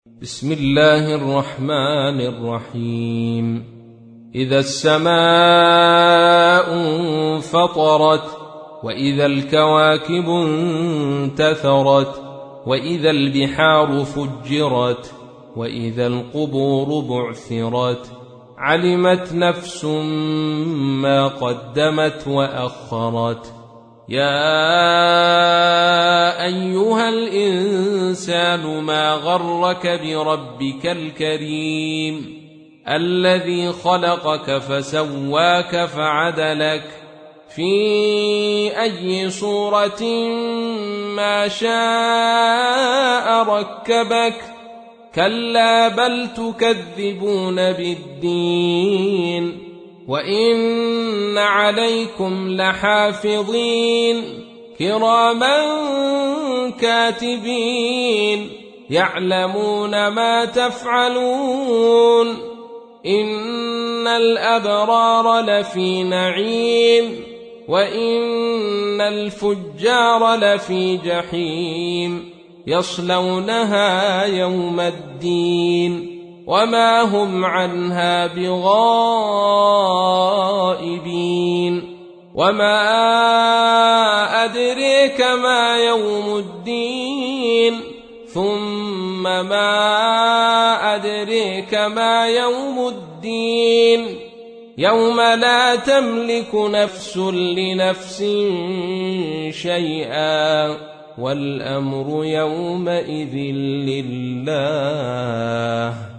بسم الله الرحمن الرحيم. إذا السماء انفطرت، وإذا الكواكب انتثرت، وإذا البحار فجرت، وإذا القبور بعثرت، علمت نفس ما قدمت وأخرت. يا أيها الإنسان ما غرك بربك الكريم الذي خلقك فسواك فعدلك في أي صورة ما شاء ركبك. كلا بل تكذبون بالدين، وإن عليكم لحافظين كراما كاتبين يعلمون ما تفعلون. إن الأبرار لفي نعيم، وإن الفجار لفي جحيم يصلونها يوم الدين وما هم عنها بغائبين. وما أدريك ما يوم الدين، ثم ما أدريك ما يوم الدين. يوم لا تملك نفس لنفس شيئا، والأمر يومئذ لله.